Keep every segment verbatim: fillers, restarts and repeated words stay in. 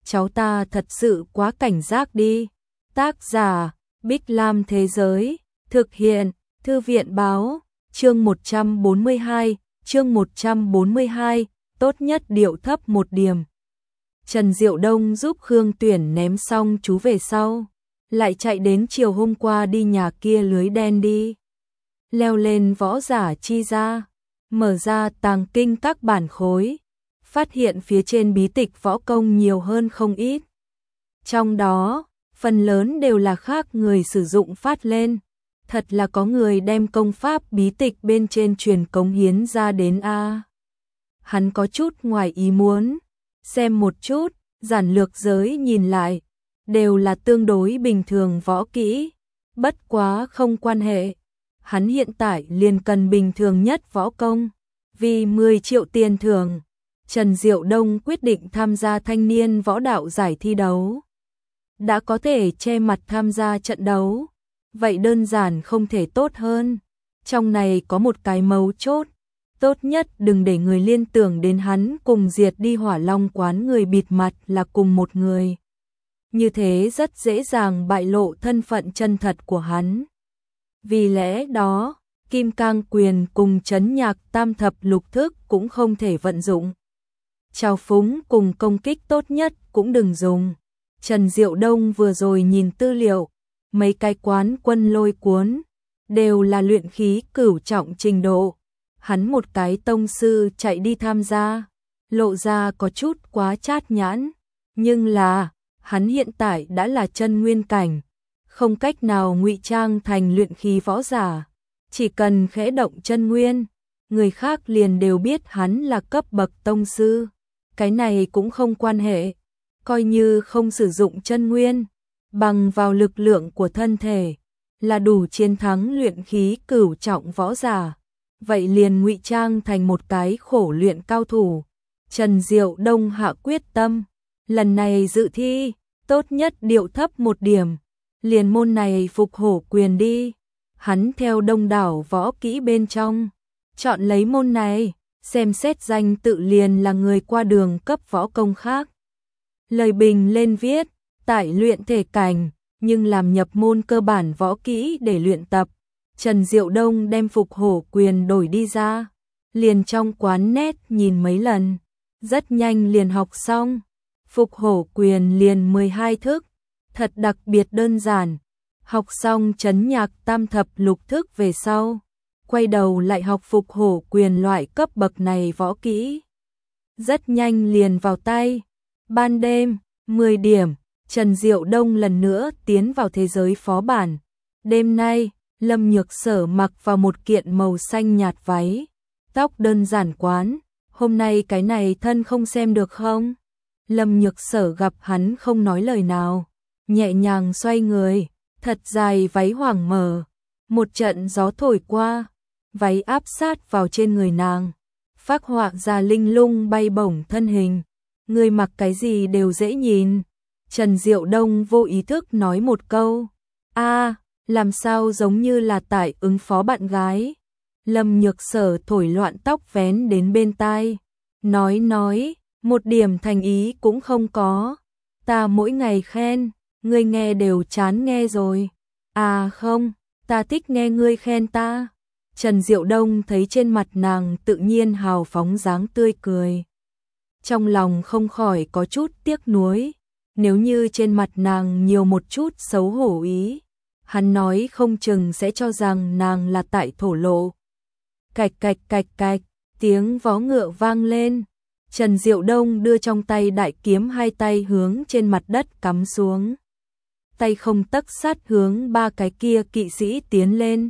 cháu ta thật sự quá cảnh giác đi. Tác giả Bích Lam Thế Giới, thực hiện Thư viện Báo, chương một trăm bốn mươi hai, chương một trăm bốn mươi hai, tốt nhất điệu thấp một điểm. Trần Diệu Đông giúp Khương Tuyển ném xong chú về sau, lại chạy đến chiều hôm qua đi nhà kia lưới đen đi. Leo lên võ giả chi ra, mở ra tàng kinh các bản khối, phát hiện phía trên bí tịch võ công nhiều hơn không ít. Trong đó, phần lớn đều là khác người sử dụng phát lên. Thật là có người đem công pháp bí tịch bên trên truyền cống hiến ra đến A. Hắn có chút ngoài ý muốn, xem một chút, giản lược giới nhìn lại, đều là tương đối bình thường võ kỹ, bất quá không quan hệ. Hắn hiện tại liền cần bình thường nhất võ công, vì mười triệu tiền thưởng, Trần Diệu Đông quyết định tham gia thanh niên võ đạo giải thi đấu. Đã có thể che mặt tham gia trận đấu, vậy đơn giản không thể tốt hơn. Trong này có một cái mấu chốt, tốt nhất đừng để người liên tưởng đến hắn cùng diệt đi Hỏa Long quán người bịt mặt là cùng một người. Như thế rất dễ dàng bại lộ thân phận chân thật của hắn. Vì lẽ đó, Kim Cang Quyền cùng Trấn Nhạc Tam Thập Lục Thức cũng không thể vận dụng. Trào phúng cùng công kích tốt nhất cũng đừng dùng. Trần Diệu Đông vừa rồi nhìn tư liệu, mấy cái quán quân lôi cuốn, đều là luyện khí cửu trọng trình độ. Hắn một cái tông sư chạy đi tham gia, lộ ra có chút quá chát nhãn, nhưng là, hắn hiện tại đã là chân nguyên cảnh, không cách nào ngụy trang thành luyện khí võ giả, chỉ cần khẽ động chân nguyên, người khác liền đều biết hắn là cấp bậc tông sư. Cái này cũng không quan hệ, coi như không sử dụng chân nguyên, bằng vào lực lượng của thân thể, là đủ chiến thắng luyện khí cửu trọng võ giả. Vậy liền ngụy trang thành một cái khổ luyện cao thủ. Trần Diệu Đông hạ quyết tâm, lần này dự thi, tốt nhất điệu thấp một điểm, liền môn này phục hổ quyền đi. Hắn theo đông đảo võ kỹ bên trong, chọn lấy môn này, xem xét danh tự liền là người qua đường cấp võ công khác. Lời bình lên viết, tại luyện thể cảnh, nhưng làm nhập môn cơ bản võ kỹ để luyện tập. Trần Diệu Đông đem phục hổ quyền đổi đi ra, liền trong quán nét nhìn mấy lần, rất nhanh liền học xong. Phục hổ quyền liền mười hai thức, thật đặc biệt đơn giản. Học xong Trấn Nhạc Tam Thập Lục Thức về sau, quay đầu lại học phục hổ quyền loại cấp bậc này võ kỹ. Rất nhanh liền vào tay. Ban đêm, mười điểm, Trần Diệu Đông lần nữa tiến vào thế giới phó bản. Đêm nay, Lâm Nhược Sở mặc vào một kiện màu xanh nhạt váy, tóc đơn giản quán. Hôm nay cái này thân không xem được không? Lâm Nhược Sở gặp hắn không nói lời nào, nhẹ nhàng xoay người, thật dài váy hoảng mở. Một trận gió thổi qua, váy áp sát vào trên người nàng, phác họa ra linh lung bay bổng thân hình. Người mặc cái gì đều dễ nhìn. Trần Diệu Đông vô ý thức nói một câu, a, làm sao giống như là tại ứng phó bạn gái. Lâm Nhược Sở thổi loạn tóc vén đến bên tai, nói nói, một điểm thành ý cũng không có. Ta mỗi ngày khen, ngươi nghe đều chán nghe rồi. À không, ta thích nghe ngươi khen ta. Trần Diệu Đông thấy trên mặt nàng tự nhiên hào phóng dáng tươi cười, trong lòng không khỏi có chút tiếc nuối. Nếu như trên mặt nàng nhiều một chút xấu hổ ý, hắn nói không chừng sẽ cho rằng nàng là tại thổ lộ. Cạch cạch cạch cạch, tiếng vó ngựa vang lên. Trần Diệu Đông đưa trong tay đại kiếm hai tay hướng trên mặt đất cắm xuống, tay không tấc sát hướng ba cái kia kỵ sĩ tiến lên.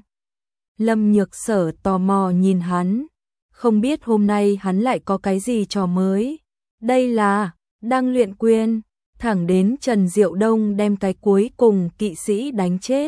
Lâm Nhược Sở tò mò nhìn hắn, không biết hôm nay hắn lại có cái gì trò mới. Đây là đang luyện quyền, thẳng đến Trần Diệu Đông đem cái cuối cùng kỵ sĩ đánh chết.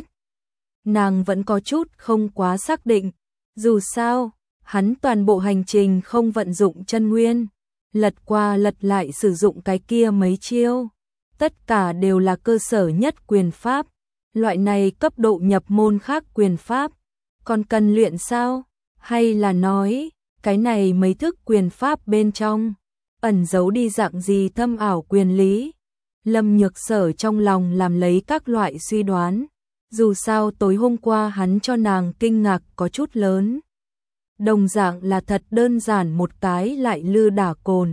Nàng vẫn có chút không quá xác định, dù sao, hắn toàn bộ hành trình không vận dụng chân nguyên, lật qua lật lại sử dụng cái kia mấy chiêu, tất cả đều là cơ sở nhất quyền pháp. Loại này cấp độ nhập môn khác quyền pháp, còn cần luyện sao? Hay là nói, cái này mấy thức quyền pháp bên trong ẩn giấu đi dạng gì thâm ảo quyền lý? Lâm Nhược Sở trong lòng làm lấy các loại suy đoán. Dù sao tối hôm qua hắn cho nàng kinh ngạc có chút lớn. Đồng dạng là thật đơn giản một cái lại lư đả cồn.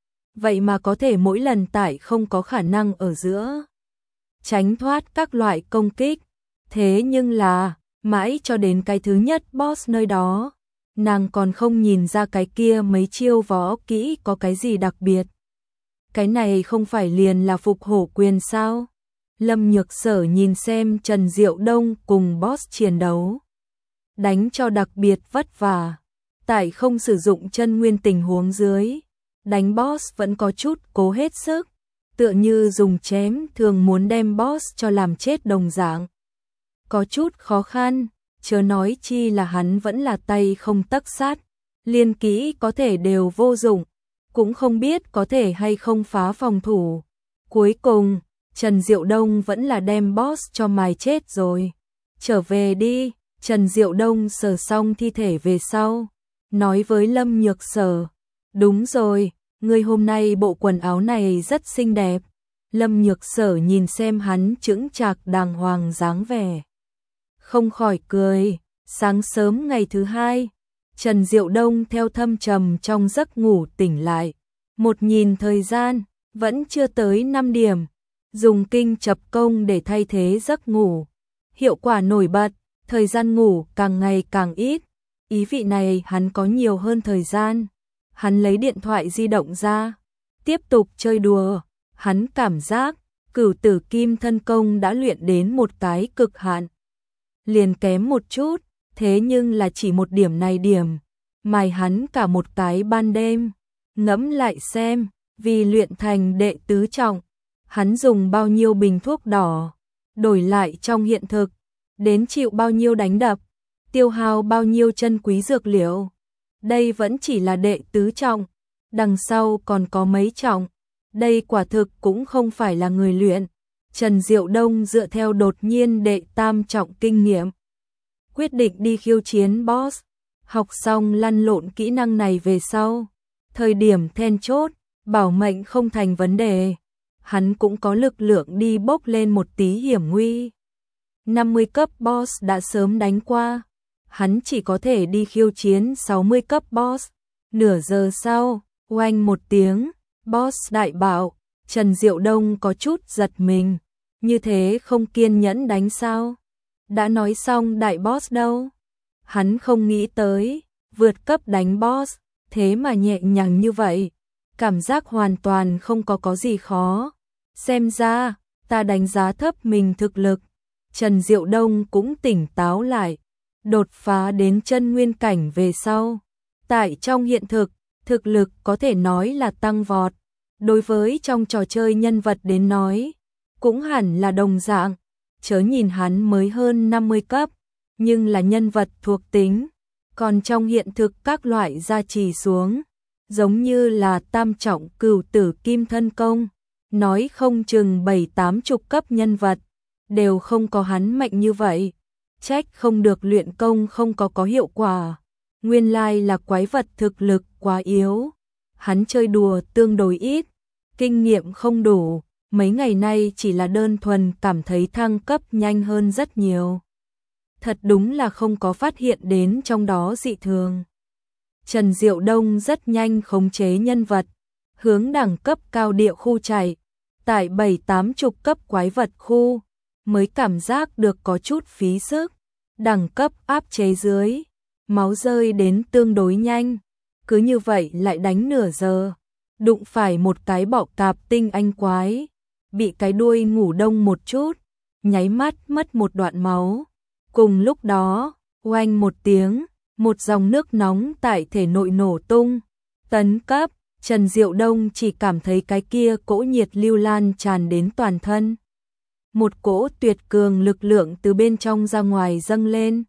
Vậy mà có thể mỗi lần tại không có khả năng ở giữa. Tránh thoát các loại công kích. Thế nhưng là, mãi cho đến cái thứ nhất boss nơi đó. Nàng còn không nhìn ra cái kia mấy chiêu võ kỹ có cái gì đặc biệt. Cái này không phải liền là phục hổ quyền sao? Lâm Nhược Sở nhìn xem Trần Diệu Đông cùng boss chiến đấu. Đánh cho đặc biệt vất vả. Tại không sử dụng chân nguyên tình huống dưới. Đánh boss vẫn có chút cố hết sức. Tựa như dùng chém thường muốn đem boss cho làm chết đồng dạng. Có chút khó khăn, chớ nói chi là hắn vẫn là tay không tấc sắt. Liên kỹ có thể đều vô dụng. Cũng không biết có thể hay không phá phòng thủ. Cuối cùng, Trần Diệu Đông vẫn là đem boss cho mài chết rồi. Trở về đi, Trần Diệu Đông sờ xong thi thể về sau. Nói với Lâm Nhược Sở, đúng rồi, người hôm nay bộ quần áo này rất xinh đẹp. Lâm Nhược Sở nhìn xem hắn chững chạc đàng hoàng dáng vẻ. Không khỏi cười, sáng sớm ngày thứ hai, Trần Diệu Đông theo thâm trầm trong giấc ngủ tỉnh lại. Một nhìn thời gian, vẫn chưa tới năm điểm. Dùng kinh chập công để thay thế giấc ngủ. Hiệu quả nổi bật, thời gian ngủ càng ngày càng ít. Ý vị này hắn có nhiều hơn thời gian. Hắn lấy điện thoại di động ra, tiếp tục chơi đùa. Hắn cảm giác, cửu tử kim thân công đã luyện đến một cái cực hạn. Liền kém một chút, thế nhưng là chỉ một điểm này điểm. Mài hắn cả một cái ban đêm. Ngẫm lại xem, vì luyện thành đệ tứ trọng. Hắn dùng bao nhiêu bình thuốc đỏ, đổi lại trong hiện thực, đến chịu bao nhiêu đánh đập, tiêu hao bao nhiêu chân quý dược liệu. Đây vẫn chỉ là đệ tứ trọng, đằng sau còn có mấy trọng. Đây quả thực cũng không phải là người luyện. Trần Diệu Đông dựa theo đột nhiên đệ tam trọng kinh nghiệm, quyết định đi khiêu chiến boss. Học xong lăn lộn kỹ năng này về sau, thời điểm then chốt, bảo mệnh không thành vấn đề. Hắn cũng có lực lượng đi bốc lên một tí hiểm nguy. năm mươi cấp boss đã sớm đánh qua. Hắn chỉ có thể đi khiêu chiến sáu mươi cấp boss. Nửa giờ sau, oanh một tiếng, boss đại bạo. Trần Diệu Đông có chút giật mình. Như thế không kiên nhẫn đánh sao? Đã nói xong đại boss đâu? Hắn không nghĩ tới, vượt cấp đánh boss, thế mà nhẹ nhàng như vậy. Cảm giác hoàn toàn không có có gì khó. Xem ra, ta đánh giá thấp mình thực lực. Trần Diệu Đông cũng tỉnh táo lại. Đột phá đến chân nguyên cảnh về sau. Tại trong hiện thực, thực lực có thể nói là tăng vọt. Đối với trong trò chơi nhân vật đến nói, cũng hẳn là đồng dạng. Chớ nhìn hắn mới hơn năm mươi cấp, nhưng là nhân vật thuộc tính. Còn trong hiện thực các loại gia trì xuống, giống như là tam trọng cửu tử kim thân công. Nói không chừng bảy tám chục cấp nhân vật, đều không có hắn mạnh như vậy. Trách không được luyện công không có có hiệu quả. Nguyên lai là quái vật thực lực quá yếu. Hắn chơi đùa tương đối ít, kinh nghiệm không đủ. Mấy ngày nay chỉ là đơn thuần cảm thấy thăng cấp nhanh hơn rất nhiều. Thật đúng là không có phát hiện đến trong đó dị thường. Trần Diệu Đông rất nhanh khống chế nhân vật, hướng đẳng cấp cao địa khu chạy. Tại bảy tám chục cấp quái vật khu, mới cảm giác được có chút phí sức. Đẳng cấp áp chế dưới, máu rơi đến tương đối nhanh. Cứ như vậy lại đánh nửa giờ, đụng phải một cái bọ cạp tinh anh quái. Bị cái đuôi ngủ đông một chút, nháy mắt mất một đoạn máu. Cùng lúc đó, oanh một tiếng, một dòng nước nóng tại thể nội nổ tung. Tấn cấp, Trần Diệu Đông chỉ cảm thấy cái kia cỗ nhiệt lưu lan tràn đến toàn thân. Một cỗ tuyệt cường lực lượng từ bên trong ra ngoài dâng lên.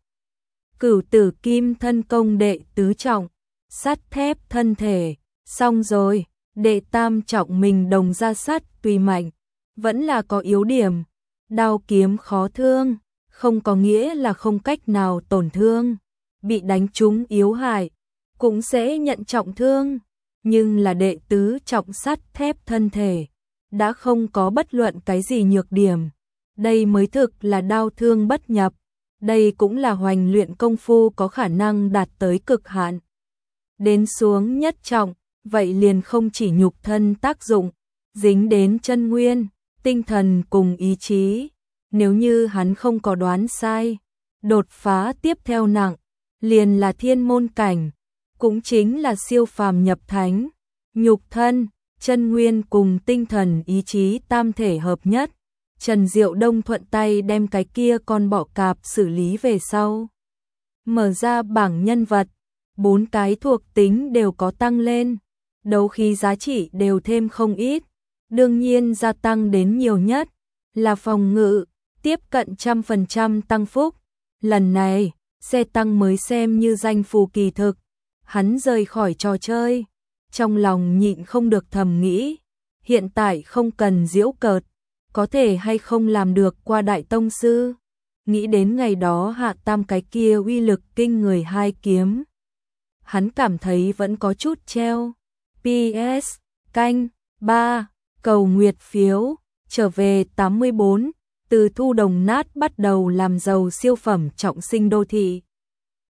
Cửu tử kim thân công đệ tứ trọng, sắt thép thân thể, xong rồi, đệ tam trọng mình đồng ra sắt tùy mạnh, vẫn là có yếu điểm. Đao kiếm khó thương, không có nghĩa là không cách nào tổn thương. Bị đánh trúng yếu hại, cũng sẽ nhận trọng thương. Nhưng là đệ tứ trọng sắt thép thân thể, đã không có bất luận cái gì nhược điểm. Đây mới thực là đao thương bất nhập, đây cũng là hoành luyện công phu có khả năng đạt tới cực hạn. Đến xuống nhất trọng, vậy liền không chỉ nhục thân tác dụng, dính đến chân nguyên, tinh thần cùng ý chí. Nếu như hắn không có đoán sai, đột phá tiếp theo nặng, liền là thiên môn cảnh, cũng chính là siêu phàm nhập thánh, nhục thân, chân nguyên cùng tinh thần ý chí tam thể hợp nhất. Trần Diệu Đông thuận tay đem cái kia con bọ cạp xử lý về sau. Mở ra bảng nhân vật, bốn cái thuộc tính đều có tăng lên, đấu khí giá trị đều thêm không ít, đương nhiên gia tăng đến nhiều nhất là phòng ngự, tiếp cận trăm phần trăm tăng phúc. Lần này, xe tăng mới xem như danh phù kỳ thực. Hắn rời khỏi trò chơi, trong lòng nhịn không được thầm nghĩ, hiện tại không cần giễu cợt, có thể hay không làm được qua đại tông sư. Nghĩ đến ngày đó hạ tam cái kia uy lực kinh người hai kiếm, hắn cảm thấy vẫn có chút treo. pê ét canh ba cầu nguyệt phiếu trở về tám mươi bốn, từ thu đồng nát bắt đầu làm giàu siêu phẩm trọng sinh đô thị.